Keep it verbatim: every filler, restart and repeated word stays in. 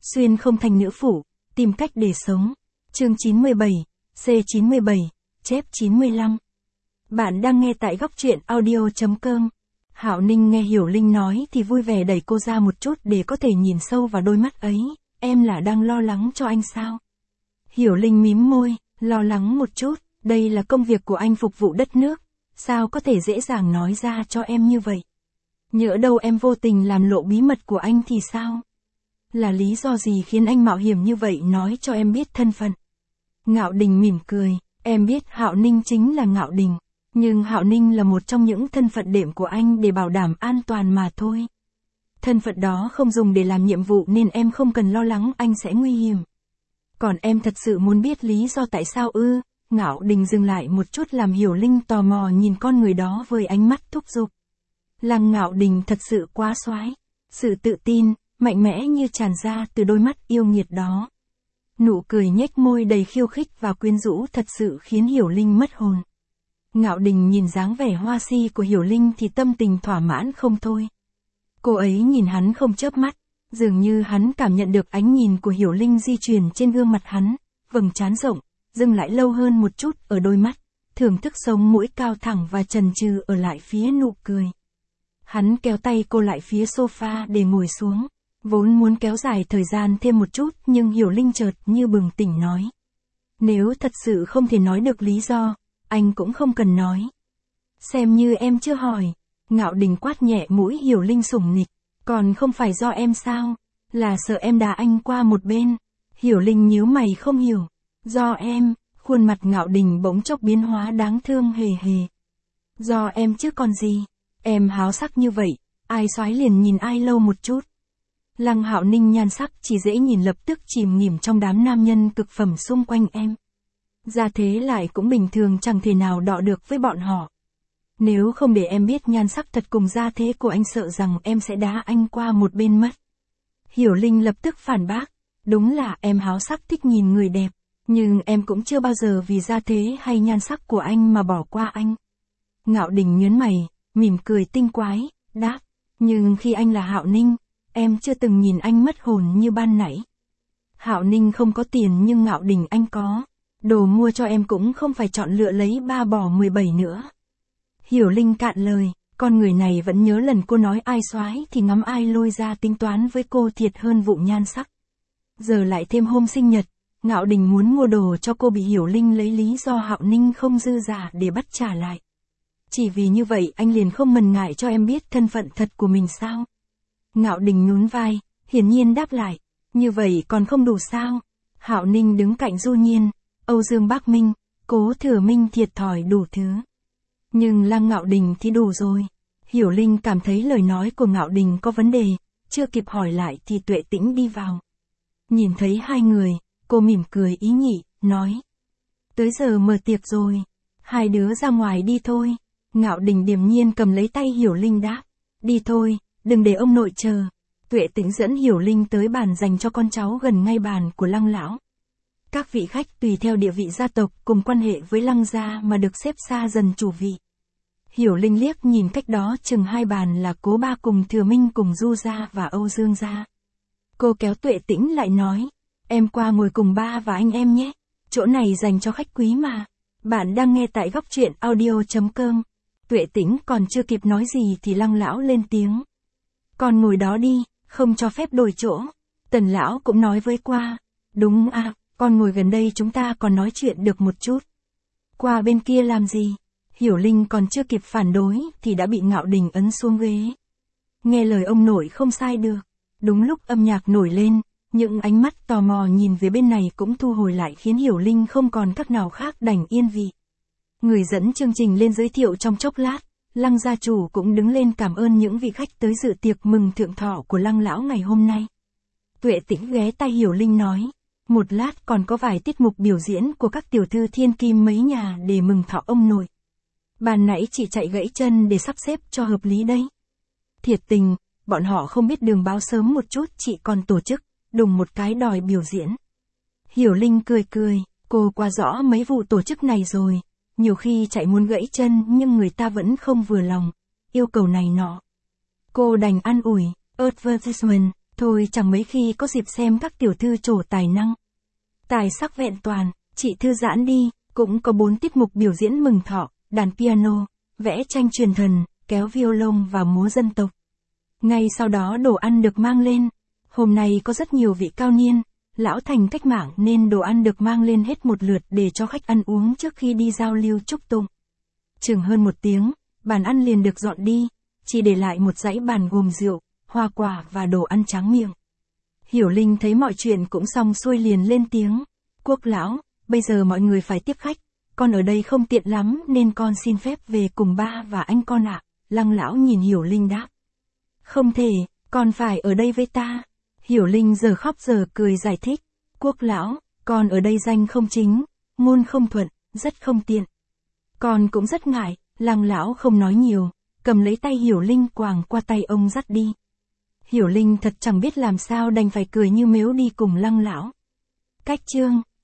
Xuyên không thành nữ phụ, tìm cách để sống. Chương chín mươi bảy, C chín mươi bảy, chép chín mươi lăm. Bạn đang nghe tại góc truyện audio chấm com. Hạo Ninh nghe Hiểu Linh nói thì vui vẻ đẩy cô ra một chút để có thể nhìn sâu vào đôi mắt ấy. Em là đang lo lắng cho anh sao? Hiểu Linh mím môi, lo lắng một chút, đây là công việc của anh phục vụ đất nước. Sao có thể dễ dàng nói ra cho em như vậy? Nhỡ đâu em vô tình làm lộ bí mật của anh thì sao? Là lý do gì khiến anh mạo hiểm như vậy nói cho em biết thân phận? Ngạo Đình mỉm cười, em biết Hạo Ninh chính là Ngạo Đình. Nhưng Hạo Ninh là một trong những thân phận đệm của anh để bảo đảm an toàn mà thôi. Thân phận đó không dùng để làm nhiệm vụ nên em không cần lo lắng anh sẽ nguy hiểm. Còn em thật sự muốn biết lý do tại sao ư? Ngạo Đình dừng lại một chút làm Hiểu Linh tò mò nhìn con người đó với ánh mắt thúc giục. Lăng Ngạo Đình thật sự quá soái, sự tự tin, mạnh mẽ như tràn ra từ đôi mắt yêu nghiệt đó. Nụ cười nhếch môi đầy khiêu khích và quyến rũ thật sự khiến Hiểu Linh mất hồn. Ngạo Đình nhìn dáng vẻ hoa si của Hiểu Linh thì tâm tình thỏa mãn không thôi. Cô ấy nhìn hắn không chớp mắt, dường như hắn cảm nhận được ánh nhìn của Hiểu Linh di chuyển trên gương mặt hắn, vầng trán rộng, dừng lại lâu hơn một chút ở đôi mắt, thưởng thức sống mũi cao thẳng và chần chừ ở lại phía nụ cười. Hắn kéo tay cô lại phía sofa để ngồi xuống, vốn muốn kéo dài thời gian thêm một chút nhưng Hiểu Linh chợt như bừng tỉnh nói. Nếu thật sự không thể nói được lý do, anh cũng không cần nói. Xem như em chưa hỏi. Ngạo Đình quát nhẹ mũi Hiểu Linh sủng nịch. Còn không phải do em sao? Là sợ em đá anh qua một bên. Hiểu Linh nhíu mày không hiểu. Do em, khuôn mặt Ngạo Đình bỗng chốc biến hóa đáng thương hề hề. Do em chứ còn gì? Em háo sắc như vậy, ai soái liền nhìn ai lâu một chút. Lăng Hạo Ninh nhan sắc chỉ dễ nhìn lập tức chìm nghỉm trong đám nam nhân cực phẩm xung quanh em. Gia thế lại cũng bình thường chẳng thể nào đọ được với bọn họ. Nếu không để em biết nhan sắc thật cùng gia thế của anh sợ rằng em sẽ đá anh qua một bên mất. Hiểu Linh lập tức phản bác. Đúng là em háo sắc thích nhìn người đẹp. Nhưng em cũng chưa bao giờ vì gia thế hay nhan sắc của anh mà bỏ qua anh. Ngạo Đình nhớn mày, mỉm cười tinh quái, đáp. Nhưng khi anh là Hạo Ninh, em chưa từng nhìn anh mất hồn như ban nãy. Hạo Ninh không có tiền nhưng Ngạo Đình anh có. Đồ mua cho em cũng không phải chọn lựa lấy ba bỏ mười bảy nữa. Hiểu Linh cạn lời, con người này vẫn nhớ lần cô nói ai soái thì ngắm ai lôi ra tính toán với cô thiệt hơn vụ nhan sắc. Giờ lại thêm hôm sinh nhật, Ngạo Đình muốn mua đồ cho cô bị Hiểu Linh lấy lý do Hạo Ninh không dư giả để bắt trả lại. Chỉ vì như vậy anh liền không mần ngại cho em biết thân phận thật của mình sao? Ngạo Đình nhún vai, hiển nhiên đáp lại, như vậy còn không đủ sao? Hạo Ninh đứng cạnh Du Nhiên, Âu Dương Bác Minh, Cố Thừa Minh thiệt thòi đủ thứ. Nhưng Lăng Ngạo Đình thì đủ rồi. Hiểu Linh cảm thấy lời nói của Ngạo Đình có vấn đề, chưa kịp hỏi lại thì Tuệ Tĩnh đi vào. Nhìn thấy hai người, cô mỉm cười ý nhị, nói. Tới giờ mở tiệc rồi, hai đứa ra ngoài đi thôi. Ngạo Đình điềm nhiên cầm lấy tay Hiểu Linh đáp. Đi thôi, đừng để ông nội chờ. Tuệ Tĩnh dẫn Hiểu Linh tới bàn dành cho con cháu gần ngay bàn của Lăng lão. Các vị khách tùy theo địa vị gia tộc cùng quan hệ với Lăng gia mà được xếp xa dần chủ vị. Hiểu Linh liếc nhìn cách đó chừng hai bàn là Cố ba cùng Thừa Minh cùng Du gia và Âu Dương gia. Cô kéo Tuệ Tĩnh lại nói, em qua ngồi cùng ba và anh em nhé, chỗ này dành cho khách quý mà. Bạn đang nghe tại góc truyện audio chấm com. Tuệ Tĩnh còn chưa kịp nói gì thì Lăng lão lên tiếng. Con ngồi đó đi, không cho phép đổi chỗ. Tần lão cũng nói với qua. Đúng à, con ngồi gần đây chúng ta còn nói chuyện được một chút. Qua bên kia làm gì? Hiểu Linh còn chưa kịp phản đối thì đã bị Ngạo Đình ấn xuống ghế. Nghe lời ông nội không sai được. Đúng lúc âm nhạc nổi lên, những ánh mắt tò mò nhìn về bên này cũng thu hồi lại khiến Hiểu Linh không còn cách nào khác đành yên vị. Người dẫn chương trình lên giới thiệu trong chốc lát, Lăng gia chủ cũng đứng lên cảm ơn những vị khách tới dự tiệc mừng thượng thọ của Lăng lão ngày hôm nay. Tuệ Tĩnh ghé tai Hiểu Linh nói, một lát còn có vài tiết mục biểu diễn của các tiểu thư thiên kim mấy nhà để mừng thọ ông nội. Ban nãy chị chạy gãy chân để sắp xếp cho hợp lý đấy. Thiệt tình, bọn họ không biết đường báo sớm một chút chị còn tổ chức, đùng một cái đòi biểu diễn. Hiểu Linh cười cười, cô qua rõ mấy vụ tổ chức này rồi. Nhiều khi chạy muốn gãy chân nhưng người ta vẫn không vừa lòng, yêu cầu này nọ. Cô đành an ủi, advertisement, Thôi chẳng mấy khi có dịp xem các tiểu thư trổ tài năng. Tài sắc vẹn toàn, chị thư giãn đi, cũng có bốn tiết mục biểu diễn mừng thọ, đàn piano, vẽ tranh truyền thần, kéo violon và múa dân tộc. Ngay sau đó đồ ăn được mang lên. Hôm nay có rất nhiều vị cao niên, lão thành cách mạng nên đồ ăn được mang lên hết một lượt để cho khách ăn uống trước khi đi giao lưu chúc tụng. Chừng hơn một tiếng, bàn ăn liền được dọn đi, chỉ để lại một dãy bàn gồm rượu, hoa quả và đồ ăn tráng miệng. Hiểu Linh thấy mọi chuyện cũng xong xuôi liền lên tiếng. Quốc lão, bây giờ mọi người phải tiếp khách, con ở đây không tiện lắm nên con xin phép về cùng ba và anh con ạ. Lăng lão nhìn Hiểu Linh đáp. Không thể, con phải ở đây với ta. Hiểu Linh giờ khóc giờ cười giải thích. Quốc lão, con ở đây danh không chính, ngôn không thuận, rất không tiện. Con cũng rất ngại. Lăng lão không nói nhiều, cầm lấy tay Hiểu Linh quàng qua tay ông dắt đi. Hiểu Linh thật chẳng biết làm sao đành phải cười như mếu đi cùng Lăng lão. Cách chương